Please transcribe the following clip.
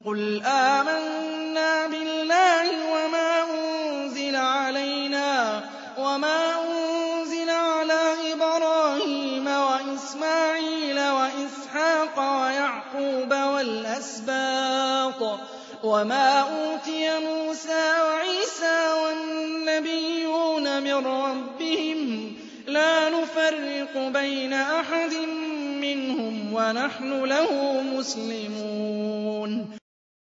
قُلْ آمَنَّا بِاللَّهِ وَمَا أُنزِلَ عَلَيْنَا وَمَا أُنزِلَ عَلَىٰ إِبْرَاهِيمَ وَإِسْمَاعِيلَ وَإِسْحَاقَ وَيَعْقُوبَ وَالْأَسْبَاطِ وَمَا أُوتِيَ مُوسَىٰ وَعِيسَىٰ وَالنَّبِيُّونَ مِن رَّبِّهِمْ لَا نُفَرِّقُ بَيْنَ أَحَدٍ مِّنْهُمْ وَنَحْنُ لَهُ مُسْلِمُونَ